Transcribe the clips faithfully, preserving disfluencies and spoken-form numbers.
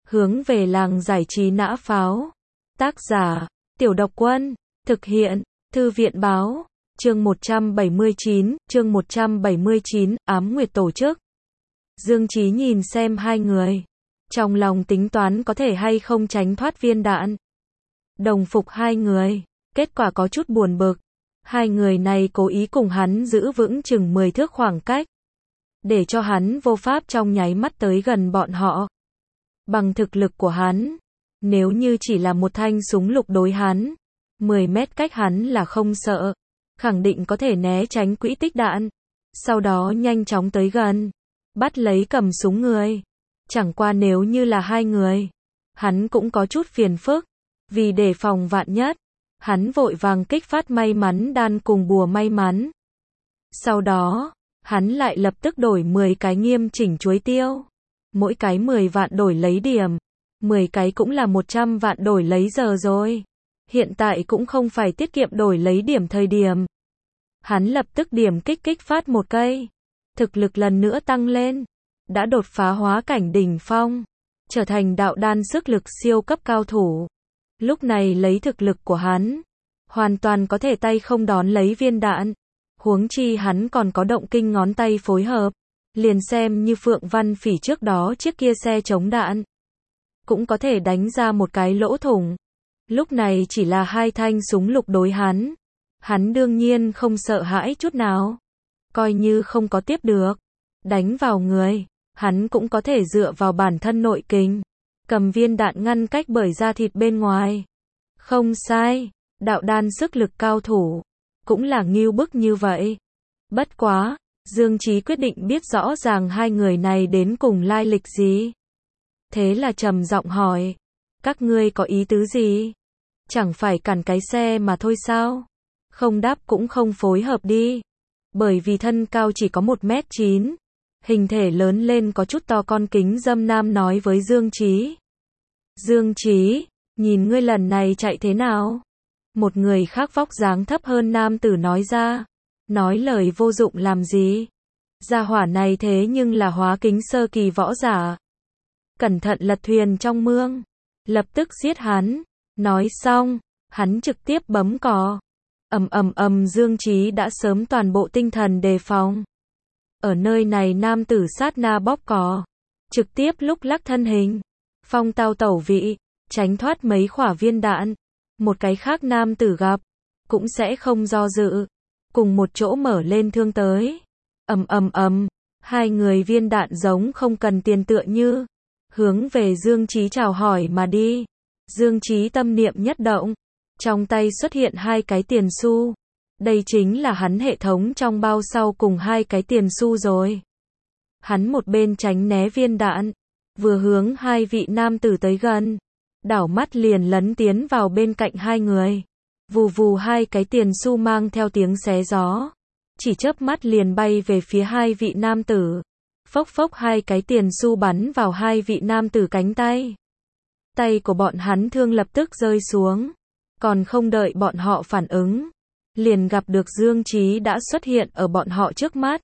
hướng về làng giải trí nã pháo. Tác giả, Tiểu Độc Quân, thực hiện, Thư viện Báo, chương một trăm bảy mươi chín, chương một trăm bảy mươi chín, Ám Nguyệt tổ chức. Dương Chí nhìn xem hai người, trong lòng tính toán có thể hay không tránh thoát viên đạn. Đồng phục hai người, kết quả có chút buồn bực. Hai người này cố ý cùng hắn giữ vững chừng mười thước khoảng cách, để cho hắn vô pháp trong nháy mắt tới gần bọn họ. Bằng thực lực của hắn, nếu như chỉ là một thanh súng lục đối hắn, mười mét cách hắn là không sợ, khẳng định có thể né tránh quỹ tích đạn, sau đó nhanh chóng tới gần, bắt lấy cầm súng người. Chẳng qua nếu như là hai người, hắn cũng có chút phiền phức, vì đề phòng vạn nhất, hắn vội vàng kích phát may mắn đan cùng bùa may mắn. Sau đó, hắn lại lập tức đổi mười cái nghiêm chỉnh chuối tiêu, mỗi cái mười vạn đổi lấy điểm, mười cái cũng là một trăm vạn đổi lấy giờ rồi. Hiện tại cũng không phải tiết kiệm đổi lấy điểm thời điểm. Hắn lập tức điểm kích kích phát một cây, thực lực lần nữa tăng lên, đã đột phá hóa cảnh đỉnh phong, trở thành đạo đan sức lực siêu cấp cao thủ. Lúc này lấy thực lực của hắn, hoàn toàn có thể tay không đón lấy viên đạn, huống chi hắn còn có động kinh ngón tay phối hợp, liền xem như Phượng Văn Phỉ trước đó chiếc kia xe chống đạn, cũng có thể đánh ra một cái lỗ thủng. Lúc này chỉ là hai thanh súng lục đối hắn, hắn đương nhiên không sợ hãi chút nào, coi như không có tiếp được, đánh vào người, hắn cũng có thể dựa vào bản thân nội kình, cầm viên đạn ngăn cách bởi da thịt bên ngoài. Không sai, đạo đan sức lực cao thủ, cũng là ngưu bức như vậy. Bất quá, Dương Chí quyết định biết rõ ràng hai người này đến cùng lai lịch gì. Thế là trầm giọng hỏi, các ngươi có ý tứ gì? Chẳng phải cản cái xe mà thôi sao? Không đáp cũng không phối hợp đi. Bởi vì thân cao chỉ có một mét chín, hình thể lớn lên có chút to con kính dâm nam nói với Dương Chí. Dương Chí, nhìn ngươi lần này chạy thế nào? Một người khác vóc dáng thấp hơn nam tử nói ra. Nói lời vô dụng làm gì? Gia hỏa này thế nhưng là hóa kính sơ kỳ võ giả. Cẩn thận lật thuyền trong mương. Lập tức giết hắn. Nói xong, hắn trực tiếp bấm cò. Ầm ầm ầm, Dương Chí đã sớm toàn bộ tinh thần đề phòng. Ở nơi này nam tử sát na bóp cò, trực tiếp lúc lắc thân hình, phong tao tẩu vị, tránh thoát mấy khỏa viên đạn. Một cái khác nam tử gặp, cũng sẽ không do dự, cùng một chỗ mở lên thương tới. Ầm ầm ầm, hai người viên đạn giống không cần tiền tựa như hướng về Dương Chí chào hỏi mà đi. Dương Chí tâm niệm nhất động, trong tay xuất hiện hai cái tiền xu. Đây chính là hắn hệ thống trong bao sau cùng hai cái tiền xu rồi. Hắn một bên tránh né viên đạn, vừa hướng hai vị nam tử tới gần, đảo mắt liền lấn tiến vào bên cạnh hai người. Vù vù, hai cái tiền xu mang theo tiếng xé gió, chỉ chớp mắt liền bay về phía hai vị nam tử. Phốc phốc, hai cái tiền xu bắn vào hai vị nam tử cánh tay. Tay của bọn hắn thương lập tức rơi xuống, còn không đợi bọn họ phản ứng, liền gặp được Dương Chí đã xuất hiện ở bọn họ trước mắt.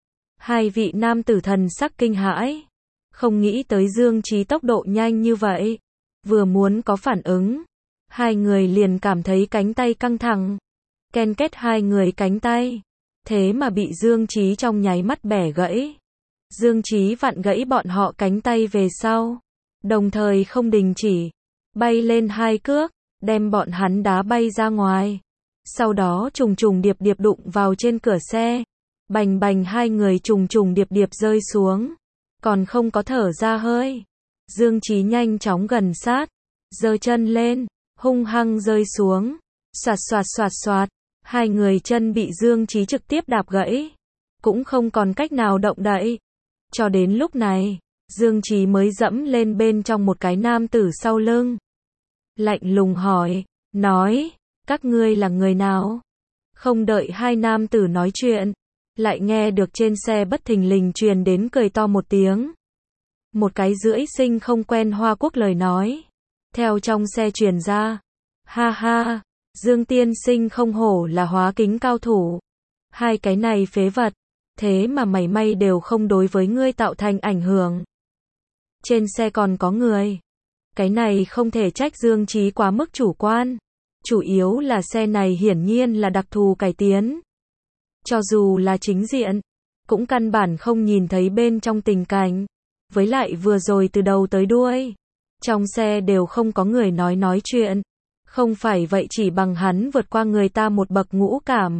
Hai vị nam tử thần sắc kinh hãi, không nghĩ tới Dương Chí tốc độ nhanh như vậy. Vừa muốn có phản ứng, hai người liền cảm thấy cánh tay căng thẳng. Ken kết, hai người cánh tay, thế mà bị Dương Chí trong nháy mắt bẻ gãy. Dương Chí vặn gãy bọn họ cánh tay về sau, đồng thời không đình chỉ, bay lên hai cước, đem bọn hắn đá bay ra ngoài. Sau đó trùng trùng điệp điệp đụng vào trên cửa xe. Bành bành, hai người trùng trùng điệp điệp rơi xuống, còn không có thở ra hơi. Dương Chí nhanh chóng gần sát, giơ chân lên, hung hăng rơi xuống. Soạt soạt soạt soạt, hai người chân bị Dương Chí trực tiếp đạp gãy, cũng không còn cách nào động đậy. Cho đến lúc này, Dương Chí mới dẫm lên bên trong một cái nam tử sau lưng. Lạnh lùng hỏi, nói, các ngươi là người nào? Không đợi hai nam tử nói chuyện, lại nghe được trên xe bất thình lình truyền đến cười to một tiếng. Một cái rưỡi sinh không quen Hoa Quốc lời nói, theo trong xe truyền ra. Ha ha, Dương tiên sinh không hổ là hóa kính cao thủ. Hai cái này phế vật, thế mà mảy may đều không đối với ngươi tạo thành ảnh hưởng. Trên xe còn có người, Cái này không thể trách Dương Chí quá mức chủ quan. Chủ yếu là xe này hiển nhiên là đặc thù cải tiến. Cho dù là chính diện, cũng căn bản không nhìn thấy bên trong tình cảnh. Với lại vừa rồi từ đầu tới đuôi, trong xe đều không có người nói nói chuyện. Không phải vậy chỉ bằng hắn vượt qua người ta một bậc ngũ cảm.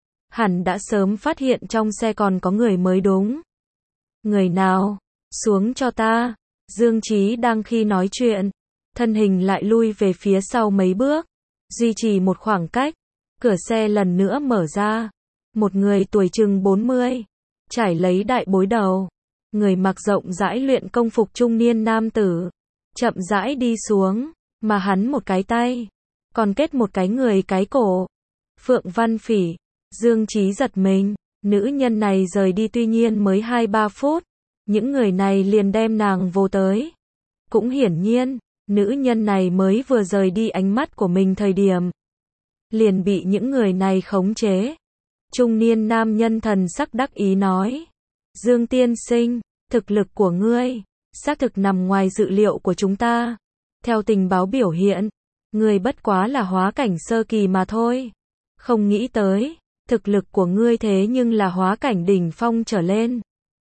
Hẳn đã sớm phát hiện trong xe còn có người mới đúng. Người nào? Xuống cho ta. Dương Chí đang khi nói chuyện, thân hình lại lui về phía sau mấy bước, duy trì một khoảng cách. Cửa xe lần nữa mở ra. Một người tuổi chừng bốn mươi, trải lấy đại bối đầu, người mặc rộng rãi luyện công phục trung niên nam tử, chậm rãi đi xuống, mà hắn một cái tay, còn kết một cái người cái cổ. Phượng Văn Phỉ. Dương Chí giật mình, nữ nhân này rời đi tuy nhiên mới hai ba phút, những người này liền đem nàng vô tới. Cũng hiển nhiên, nữ nhân này mới vừa rời đi ánh mắt của mình thời điểm, liền bị những người này khống chế. Trung niên nam nhân thần sắc đắc ý nói, Dương tiên sinh, thực lực của ngươi, xác thực nằm ngoài dự liệu của chúng ta. Theo tình báo biểu hiện, ngươi bất quá là hóa cảnh sơ kỳ mà thôi. Không nghĩ tới, thực lực của ngươi thế nhưng là hóa cảnh đỉnh phong trở lên.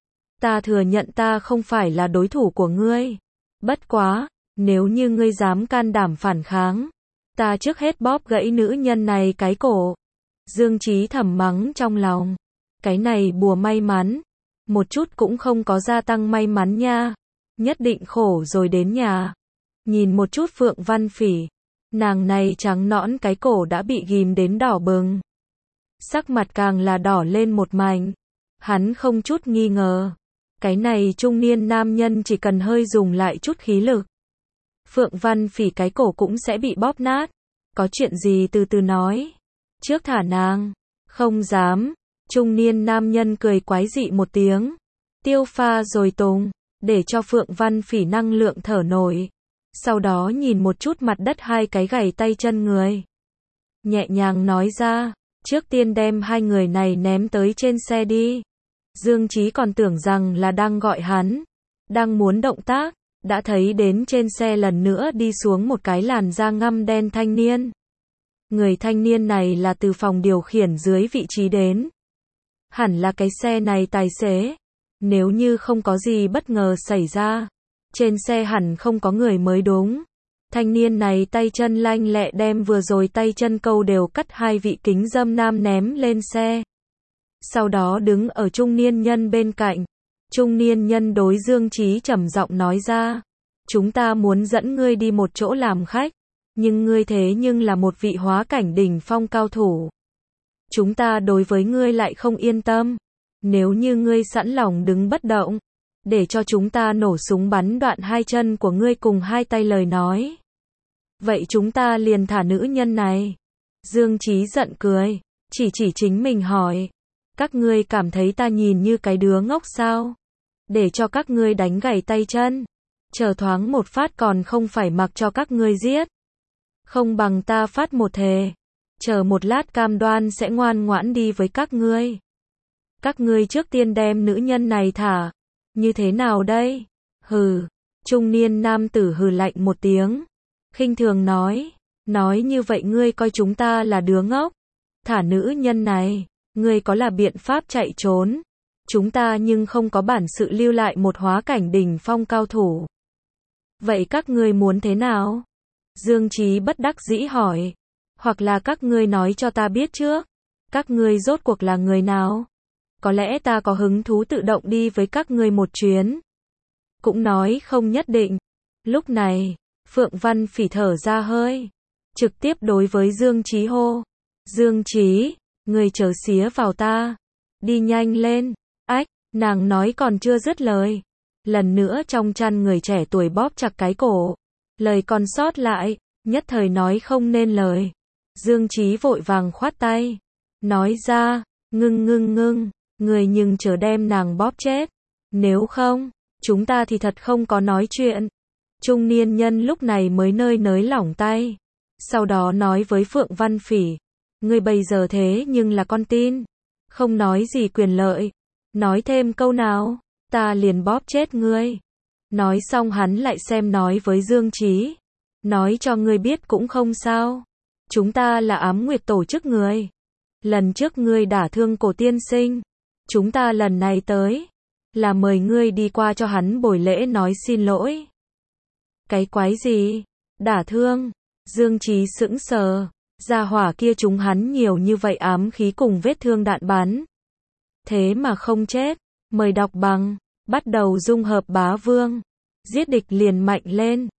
Ta thừa nhận ta không phải là đối thủ của ngươi. Bất quá, nếu như ngươi dám can đảm phản kháng, ta trước hết bóp gãy nữ nhân này cái cổ. Dương Chí thầm mắng trong lòng. Cái này bùa may mắn, một chút cũng không có gia tăng may mắn nha. Nhất định khổ rồi đến nhà. Nhìn một chút Phượng Văn Phỉ, nàng này trắng nõn cái cổ đã bị ghim đến đỏ bừng. Sắc mặt càng là đỏ lên một mảnh. Hắn không chút nghi ngờ, cái này trung niên nam nhân chỉ cần hơi dùng lại chút khí lực, Phượng Văn Phỉ cái cổ cũng sẽ bị bóp nát. Có chuyện gì từ từ nói. Trước thả nàng. Không dám. Trung niên nam nhân cười quái dị một tiếng. Tiêu pha rồi tùng, để cho Phượng Văn Phỉ năng lượng thở nổi. Sau đó nhìn một chút mặt đất hai cái gảy tay chân người. Nhẹ nhàng nói ra, trước tiên đem hai người này ném tới trên xe đi. Dương Chí còn tưởng rằng là đang gọi hắn, đang muốn động tác, đã thấy đến trên xe lần nữa đi xuống một cái làn da ngăm đen thanh niên. Người thanh niên này là từ phòng điều khiển dưới vị trí đến. Hẳn là cái xe này tài xế. Nếu như không có gì bất ngờ xảy ra, trên xe hẳn không có người mới đúng. Thanh niên này tay chân lanh lẹ đem vừa rồi tay chân câu đều cắt hai vị kính dâm nam ném lên xe. Sau đó đứng ở trung niên nhân bên cạnh. Trung niên nhân đối Dương Chí trầm giọng nói ra, chúng ta muốn dẫn ngươi đi một chỗ làm khách, nhưng ngươi thế nhưng là một vị hóa cảnh đỉnh phong cao thủ. Chúng ta đối với ngươi lại không yên tâm. Nếu như ngươi sẵn lòng đứng bất động, để cho chúng ta nổ súng bắn đoạn hai chân của ngươi cùng hai tay lời nói, vậy chúng ta liền thả nữ nhân này. Dương Chí giận cười, chỉ chỉ chính mình hỏi, các ngươi cảm thấy ta nhìn như cái đứa ngốc sao? Để cho các ngươi đánh gãy tay chân, chờ thoáng một phát còn không phải mặc cho các ngươi giết. Không bằng ta phát một thề, chờ một lát cam đoan sẽ ngoan ngoãn đi với các ngươi. Các ngươi trước tiên đem nữ nhân này thả, như thế nào đây? Hừ, trung niên nam tử hừ lạnh một tiếng, khinh thường nói, nói như vậy ngươi coi chúng ta là đứa ngốc? Thả nữ nhân này, ngươi có là biện pháp chạy trốn, chúng ta nhưng không có bản sự lưu lại một hóa cảnh đỉnh phong cao thủ. Vậy các ngươi muốn thế nào? Dương Chí bất đắc dĩ hỏi, hoặc là các ngươi nói cho ta biết trước, các ngươi rốt cuộc là người nào? Có lẽ ta có hứng thú tự động đi với các ngươi một chuyến. Cũng nói không nhất định. Lúc này, Phượng Văn Phỉ thở ra hơi, trực tiếp đối với Dương Chí hô, Dương Chí, ngươi chớ xía vào ta, đi nhanh lên. Ách, nàng nói còn chưa dứt lời, lần nữa trong chăn người trẻ tuổi bóp chặt cái cổ, lời còn sót lại, nhất thời nói không nên lời. Dương Chí vội vàng khoát tay, nói ra, ngưng ngưng ngưng, người nhưng chớ đem nàng bóp chết, nếu không, chúng ta thì thật không có nói chuyện. Trung niên nhân lúc này mới nơi nới lỏng tay, sau đó nói với Phượng Văn Phỉ, ngươi bây giờ thế nhưng là con tin, không nói gì quyền lợi, nói thêm câu nào, ta liền bóp chết ngươi. Nói xong hắn lại xem nói với Dương Chí. Nói cho ngươi biết cũng không sao. Chúng ta là Ám Nguyệt tổ chức người. Lần trước ngươi đả thương cổ tiên sinh. Chúng ta lần này tới. Là mời ngươi đi qua cho hắn bồi lễ nói xin lỗi. Cái quái gì? Đả thương? Dương Chí sững sờ. Gia hỏa kia chúng hắn nhiều như vậy ám khí cùng vết thương đạn bắn. Thế mà không chết. Mời đọc bằng. Bắt đầu dung hợp bá vương. Giết địch liền mạnh lên.